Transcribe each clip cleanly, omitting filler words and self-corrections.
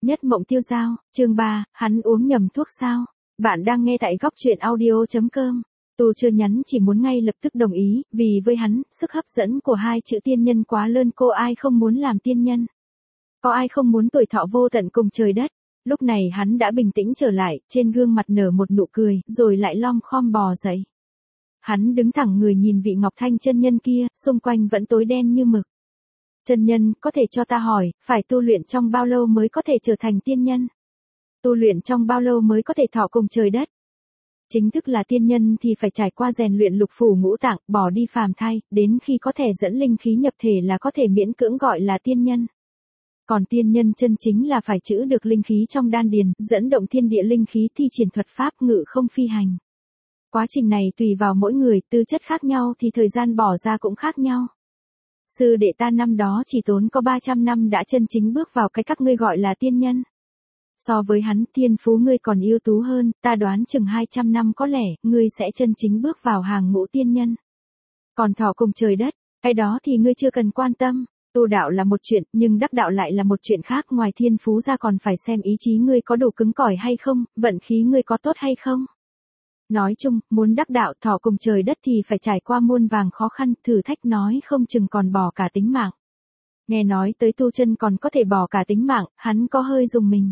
Nhất mộng tiêu dao, chương 3, hắn uống nhầm thuốc sao? Bạn đang nghe tại góc truyện audio.com. Tu chưa nhắn chỉ muốn ngay lập tức đồng ý, vì với hắn, sức hấp dẫn của hai chữ tiên nhân quá lớn, cô ai không muốn làm tiên nhân. Có ai không muốn tuổi thọ vô tận cùng trời đất. Lúc này hắn đã bình tĩnh trở lại, trên gương mặt nở một nụ cười, rồi lại lom khom bò dậy. Hắn đứng thẳng người nhìn vị Ngọc Thanh chân nhân kia, xung quanh vẫn tối đen như mực. Chân nhân, có thể cho ta hỏi, phải tu luyện trong bao lâu mới có thể trở thành tiên nhân? Tu luyện trong bao lâu mới có thể thọ cùng trời đất? Chính thức là tiên nhân thì phải trải qua rèn luyện lục phủ ngũ tạng, bỏ đi phàm thai, đến khi có thể dẫn linh khí nhập thể là có thể miễn cưỡng gọi là tiên nhân. Còn tiên nhân chân chính là phải trữ được linh khí trong đan điền, dẫn động thiên địa linh khí, thi triển thuật pháp ngự không phi hành. Quá trình này tùy vào mỗi người, tư chất khác nhau thì thời gian bỏ ra cũng khác nhau. Sư đệ ta năm đó chỉ tốn có 300 năm đã chân chính bước vào cái các ngươi gọi là tiên nhân. So với hắn, thiên phú ngươi còn ưu tú hơn, ta đoán chừng 200 năm có lẽ, ngươi sẽ chân chính bước vào hàng ngũ tiên nhân. Còn thọ cùng trời đất, cái đó thì ngươi chưa cần quan tâm. Tu đạo là một chuyện, nhưng đắc đạo lại là một chuyện khác, ngoài thiên phú ra còn phải xem ý chí ngươi có đủ cứng cỏi hay không, vận khí ngươi có tốt hay không. Nói chung, muốn đắc đạo thọ cùng trời đất thì phải trải qua muôn vàng khó khăn, thử thách nói không chừng còn bỏ cả tính mạng. Nghe nói tới tu chân còn có thể bỏ cả tính mạng, hắn có hơi rùng mình.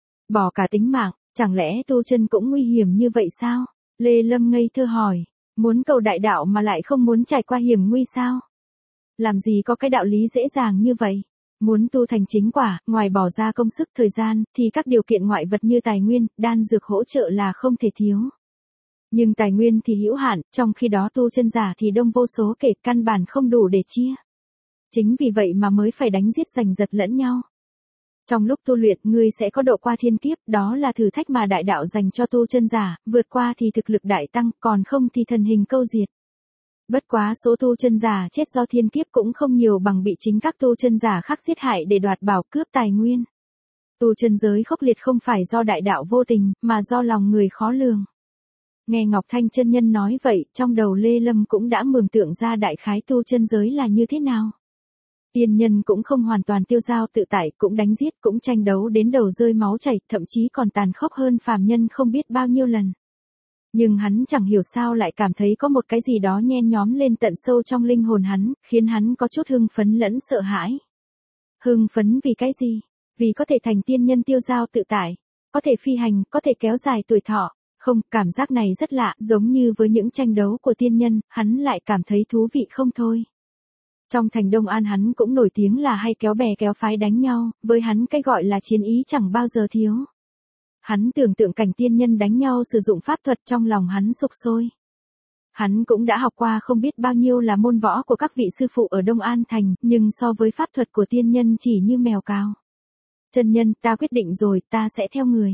Bỏ cả tính mạng, chẳng lẽ tu chân cũng nguy hiểm như vậy sao? Lê Lâm ngây thơ hỏi, muốn cầu đại đạo mà lại không muốn trải qua hiểm nguy sao? Làm gì có cái đạo lý dễ dàng như vậy? Muốn tu thành chính quả, ngoài bỏ ra công sức thời gian, thì các điều kiện ngoại vật như tài nguyên, đan dược hỗ trợ là không thể thiếu. Nhưng tài nguyên thì hữu hạn, trong khi đó tu chân giả thì đông vô số kể, căn bản không đủ để chia. Chính vì vậy mà mới phải đánh giết giành giật lẫn nhau. Trong lúc tu luyện, ngươi sẽ có độ qua thiên kiếp, đó là thử thách mà đại đạo dành cho tu chân giả, vượt qua thì thực lực đại tăng, còn không thì thần hình câu diệt. Bất quá số tu chân giả chết do thiên kiếp cũng không nhiều bằng bị chính các tu chân giả khác giết hại để đoạt bảo cướp tài nguyên. Tu chân giới khốc liệt không phải do đại đạo vô tình, mà do lòng người khó lường. Nghe Ngọc Thanh chân nhân nói vậy, trong đầu Lê Lâm cũng đã mường tượng ra đại khái tu chân giới là như thế nào. Tiên nhân cũng không hoàn toàn tiêu dao tự tại, cũng đánh giết, cũng tranh đấu đến đầu rơi máu chảy, thậm chí còn tàn khốc hơn phàm nhân không biết bao nhiêu lần. Nhưng hắn chẳng hiểu sao lại cảm thấy có một cái gì đó nhen nhóm lên tận sâu trong linh hồn hắn, khiến hắn có chút hưng phấn lẫn sợ hãi. Hưng phấn vì cái gì? Vì có thể thành tiên nhân tiêu dao tự tại, có thể phi hành, có thể kéo dài tuổi thọ. Không, cảm giác này rất lạ, giống như với những tranh đấu của tiên nhân, hắn lại cảm thấy thú vị không thôi. Trong thành Đông An hắn cũng nổi tiếng là hay kéo bè kéo phái đánh nhau, với hắn cái gọi là chiến ý chẳng bao giờ thiếu. Hắn tưởng tượng cảnh tiên nhân đánh nhau sử dụng pháp thuật, trong lòng hắn sục sôi. Hắn cũng đã học qua không biết bao nhiêu là môn võ của các vị sư phụ ở Đông An Thành, nhưng so với pháp thuật của tiên nhân chỉ như mèo cào. Chân nhân, ta quyết định rồi, ta sẽ theo người.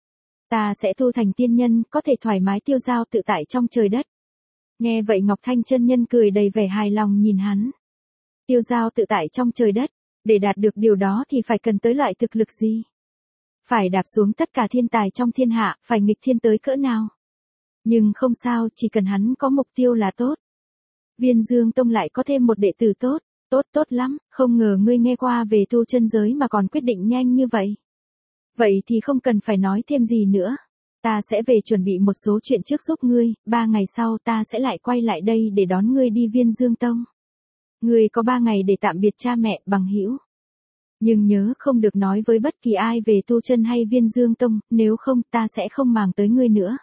Ta sẽ tu thành tiên nhân, có thể thoải mái tiêu dao tự tại trong trời đất. Nghe vậy Ngọc Thanh chân nhân cười đầy vẻ hài lòng nhìn hắn. Tiêu dao tự tại trong trời đất, để đạt được điều đó thì phải cần tới loại thực lực gì? Phải đạp xuống tất cả thiên tài trong thiên hạ, phải nghịch thiên tới cỡ nào? Nhưng không sao, chỉ cần hắn có mục tiêu là tốt. Viên Dương Tông lại có thêm một đệ tử tốt, tốt lắm, không ngờ ngươi nghe qua về tu chân giới mà còn quyết định nhanh như vậy. Vậy thì không cần phải nói thêm gì nữa. Ta sẽ về chuẩn bị một số chuyện trước giúp ngươi, 3 ngày sau ta sẽ lại quay lại đây để đón ngươi đi Viên Dương Tông. Ngươi có 3 ngày để tạm biệt cha mẹ, bằng hữu. Nhưng nhớ không được nói với bất kỳ ai về tu chân hay Viên Dương Tông, nếu không ta sẽ không màng tới ngươi nữa.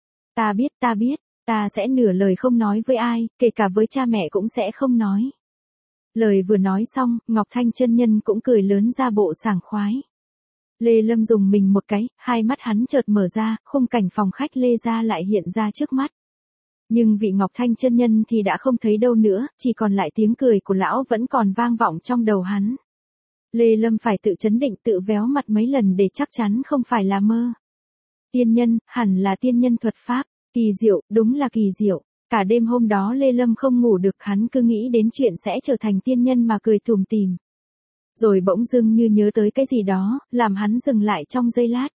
Ta biết, ta sẽ nửa lời không nói với ai, kể cả với cha mẹ cũng sẽ không nói. Lời vừa nói xong, Ngọc Thanh chân nhân cũng cười lớn ra bộ sảng khoái. Lê Lâm dùng mình một cái, hai mắt hắn chợt mở ra, khung cảnh phòng khách Lê gia lại hiện ra trước mắt. Nhưng vị Ngọc Thanh chân nhân thì đã không thấy đâu nữa, chỉ còn lại tiếng cười của lão vẫn còn vang vọng trong đầu hắn. Lê Lâm phải tự trấn định, tự véo mặt mấy lần để chắc chắn không phải là mơ. Tiên nhân, hẳn là tiên nhân thuật pháp, kỳ diệu, đúng là kỳ diệu. Cả đêm hôm đó Lê Lâm không ngủ được, hắn cứ nghĩ đến chuyện sẽ trở thành tiên nhân mà cười tủm tỉm. Rồi bỗng dưng như nhớ tới cái gì đó, làm hắn dừng lại trong giây lát.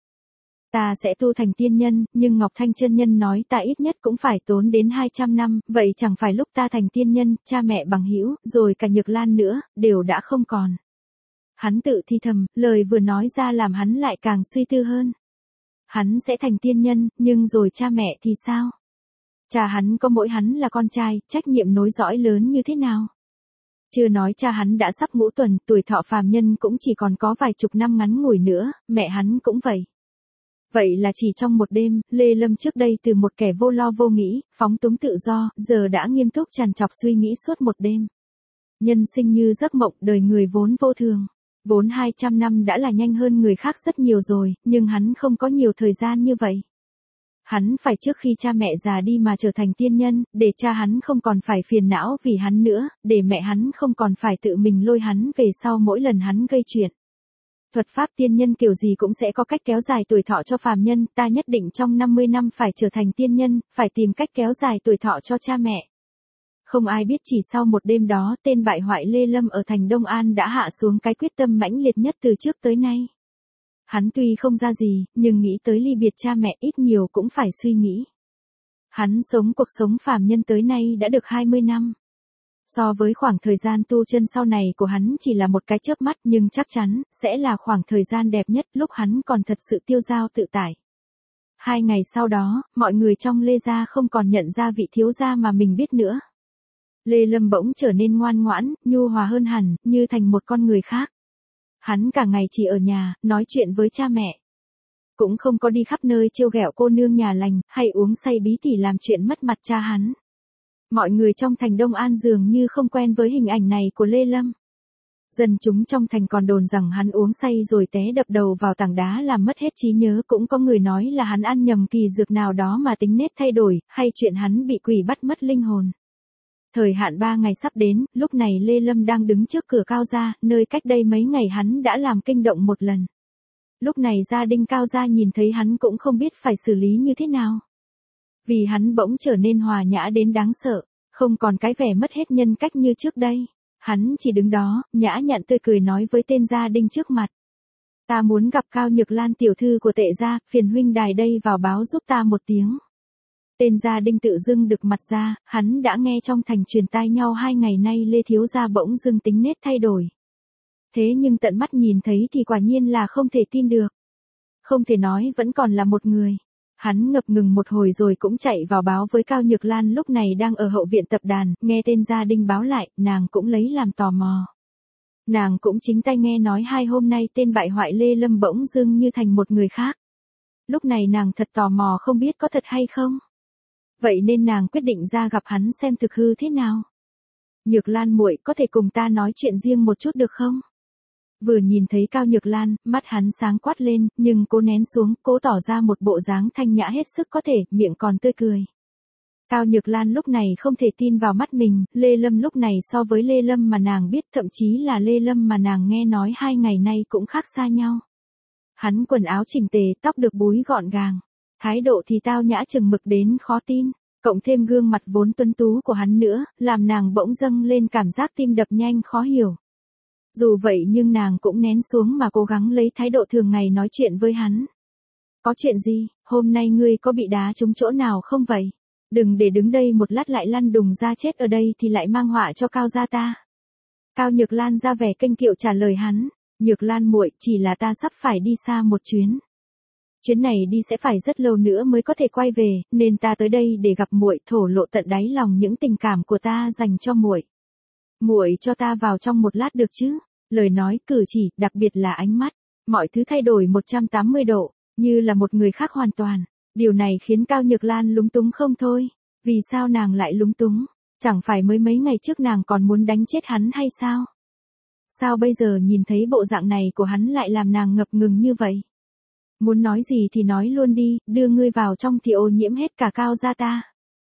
Ta sẽ tu thành tiên nhân, nhưng Ngọc Thanh chân nhân nói ta ít nhất cũng phải tốn đến 200 năm, vậy chẳng phải lúc ta thành tiên nhân, cha mẹ bằng hữu, rồi cả Nhược Lan nữa, đều đã không còn. Hắn tự thì thầm, lời vừa nói ra làm hắn lại càng suy tư hơn. Hắn sẽ thành tiên nhân, nhưng rồi cha mẹ thì sao? Cha hắn có mỗi hắn là con trai, trách nhiệm nối dõi lớn như thế nào? Chưa nói cha hắn đã sắp ngũ tuần, tuổi thọ phàm nhân cũng chỉ còn có vài chục năm ngắn ngủi nữa, mẹ hắn cũng vậy. Vậy là chỉ trong một đêm, Lê Lâm trước đây từ một kẻ vô lo vô nghĩ, phóng túng tự do, giờ đã nghiêm túc trằn trọc suy nghĩ suốt một đêm. Nhân sinh như giấc mộng, đời người vốn vô thường. Vốn 200 năm đã là nhanh hơn người khác rất nhiều rồi, nhưng hắn không có nhiều thời gian như vậy. Hắn phải trước khi cha mẹ già đi mà trở thành tiên nhân, để cha hắn không còn phải phiền não vì hắn nữa, để mẹ hắn không còn phải tự mình lôi hắn về sau mỗi lần hắn gây chuyện. Thuật pháp tiên nhân kiểu gì cũng sẽ có cách kéo dài tuổi thọ cho phàm nhân, ta nhất định trong 50 năm phải trở thành tiên nhân, phải tìm cách kéo dài tuổi thọ cho cha mẹ. Không ai biết chỉ sau một đêm đó, tên bại hoại Lê Lâm ở thành Đông An đã hạ xuống cái quyết tâm mãnh liệt nhất từ trước tới nay. Hắn tuy không ra gì, nhưng nghĩ tới ly biệt cha mẹ ít nhiều cũng phải suy nghĩ. Hắn sống cuộc sống phàm nhân tới nay đã được 20 năm. So với khoảng thời gian tu chân sau này của hắn chỉ là một cái chớp mắt, nhưng chắc chắn sẽ là khoảng thời gian đẹp nhất lúc hắn còn thật sự tiêu dao tự tại. 2 ngày sau đó, mọi người trong Lê gia không còn nhận ra vị thiếu gia mà mình biết nữa. Lê Lâm bỗng trở nên ngoan ngoãn, nhu hòa hơn hẳn, như thành một con người khác. Hắn cả ngày chỉ ở nhà, nói chuyện với cha mẹ. Cũng không có đi khắp nơi trêu ghẹo cô nương nhà lành, hay uống say bí tỉ làm chuyện mất mặt cha hắn. Mọi người trong thành Đông An dường như không quen với hình ảnh này của Lê Lâm. Dân chúng trong thành còn đồn rằng hắn uống say rồi té đập đầu vào tảng đá làm mất hết trí nhớ, cũng có người nói là hắn ăn nhầm kỳ dược nào đó mà tính nết thay đổi, hay chuyện hắn bị quỷ bắt mất linh hồn. Thời hạn 3 ngày sắp đến, lúc này Lê Lâm đang đứng trước cửa Cao gia, nơi cách đây mấy ngày hắn đã làm kinh động một lần. Lúc này gia đình Cao gia nhìn thấy hắn cũng không biết phải xử lý như thế nào. Vì hắn bỗng trở nên hòa nhã đến đáng sợ, không còn cái vẻ mất hết nhân cách như trước đây. Hắn chỉ đứng đó, nhã nhặn tươi cười nói với tên gia đình trước mặt. Ta muốn gặp Cao Nhược Lan tiểu thư của Tệ gia, phiền huynh đài đây vào báo giúp ta một tiếng. Tên gia đình tự dưng đực mặt ra, hắn đã nghe trong thành truyền tai nhau 2 ngày nay Lê thiếu gia bỗng dưng tính nết thay đổi. Thế nhưng tận mắt nhìn thấy thì quả nhiên là không thể tin được. Không thể nói vẫn còn là một người. Hắn ngập ngừng một hồi rồi cũng chạy vào báo với Cao Nhược Lan lúc này đang ở hậu viện tập đàn, nghe tên gia đình báo lại, nàng cũng lấy làm tò mò. Nàng cũng chính tay nghe nói 2 hôm nay tên bại hoại Lê Lâm bỗng dưng như thành một người khác. Lúc này nàng thật tò mò không biết có thật hay không. Vậy nên nàng quyết định ra gặp hắn xem thực hư thế nào. Nhược Lan muội, có thể cùng ta nói chuyện riêng một chút được không? Vừa nhìn thấy Cao Nhược Lan, mắt hắn sáng quát lên, nhưng cố nén xuống, cố tỏ ra một bộ dáng thanh nhã hết sức có thể, miệng còn tươi cười. Cao Nhược Lan lúc này không thể tin vào mắt mình, Lê Lâm lúc này so với Lê Lâm mà nàng biết, thậm chí là Lê Lâm mà nàng nghe nói 2 ngày nay cũng khác xa nhau. Hắn quần áo chỉnh tề, tóc được búi gọn gàng. Thái độ thì tao nhã chừng mực đến khó tin, cộng thêm gương mặt vốn tuấn tú của hắn nữa, làm nàng bỗng dâng lên cảm giác tim đập nhanh khó hiểu. Dù vậy nhưng nàng cũng nén xuống mà cố gắng lấy thái độ thường ngày nói chuyện với hắn. Có chuyện gì, hôm nay ngươi có bị đá trúng chỗ nào không vậy? Đừng để đứng đây một lát lại lăn đùng ra chết ở đây thì lại mang họa cho Cao gia ta. Cao Nhược Lan ra vẻ kênh kiệu trả lời hắn, Nhược Lan muội, chỉ là ta sắp phải đi xa một chuyến. Chuyến này đi sẽ phải rất lâu nữa mới có thể quay về, nên ta tới đây để gặp muội, thổ lộ tận đáy lòng những tình cảm của ta dành cho muội. Muội cho ta vào trong một lát được chứ? Lời nói, cử chỉ, đặc biệt là ánh mắt, mọi thứ thay đổi 180 độ, như là một người khác hoàn toàn. Điều này khiến Cao Nhược Lan lúng túng không thôi. Vì sao nàng lại lúng túng? Chẳng phải mới mấy ngày trước nàng còn muốn đánh chết hắn hay sao? Sao bây giờ nhìn thấy bộ dạng này của hắn lại làm nàng ngập ngừng như vậy? Muốn nói gì thì nói luôn đi, đưa ngươi vào trong thì ô nhiễm hết cả Cao gia ta.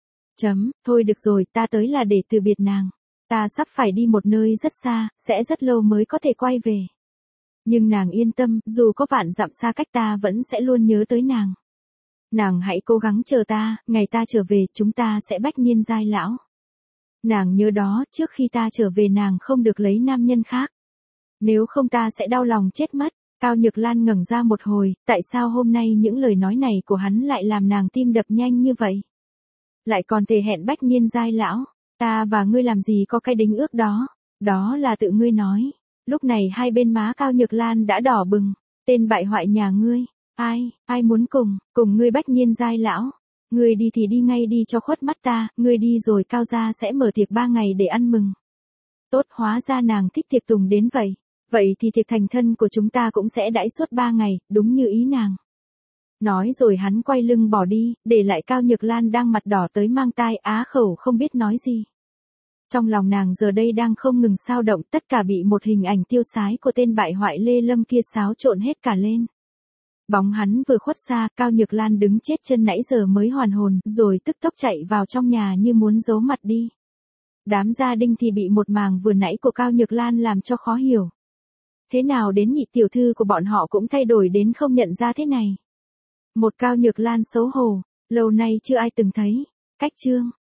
Thôi được rồi, ta tới là để từ biệt nàng. Ta sắp phải đi một nơi rất xa, sẽ rất lâu mới có thể quay về. Nhưng nàng yên tâm, dù có vạn dặm xa cách ta vẫn sẽ luôn nhớ tới nàng. Nàng hãy cố gắng chờ ta, ngày ta trở về chúng ta sẽ bách niên giai lão. Nàng nhớ đó, trước khi ta trở về nàng không được lấy nam nhân khác. Nếu không ta sẽ đau lòng chết mất. Cao Nhược Lan ngẩng ra một hồi, tại sao hôm nay những lời nói này của hắn lại làm nàng tim đập nhanh như vậy? Lại còn thề hẹn bách niên giai lão, ta và ngươi làm gì có cái đính ước đó, đó là tự ngươi nói. Lúc này hai bên má Cao Nhược Lan đã đỏ bừng. Tên bại hoại nhà ngươi, ai muốn cùng ngươi Bách Niên giai lão. Ngươi đi thì đi ngay đi cho khuất mắt ta, ngươi đi rồi Cao gia sẽ mở tiệc 3 ngày để ăn mừng. Tốt, hóa ra nàng thích tiệc tùng đến vậy. Vậy thì tiệc thành thân của chúng ta cũng sẽ đãi suốt 3 ngày, đúng như ý nàng. Nói rồi hắn quay lưng bỏ đi, để lại Cao Nhược Lan đang mặt đỏ tới mang tai á khẩu không biết nói gì. Trong lòng nàng giờ đây đang không ngừng xao động, tất cả bị một hình ảnh tiêu sái của tên bại hoại Lê Lâm kia xáo trộn hết cả lên. Bóng hắn vừa khuất xa, Cao Nhược Lan đứng chết chân nãy giờ mới hoàn hồn, rồi tức tốc chạy vào trong nhà như muốn giấu mặt đi. Đám gia đình thì bị một màng vừa nãy của Cao Nhược Lan làm cho khó hiểu. Thế nào đến nhị tiểu thư của bọn họ cũng thay đổi đến không nhận ra thế này. Một Cao Nhược Lan xấu hổ, lâu nay chưa ai từng thấy. Cách chương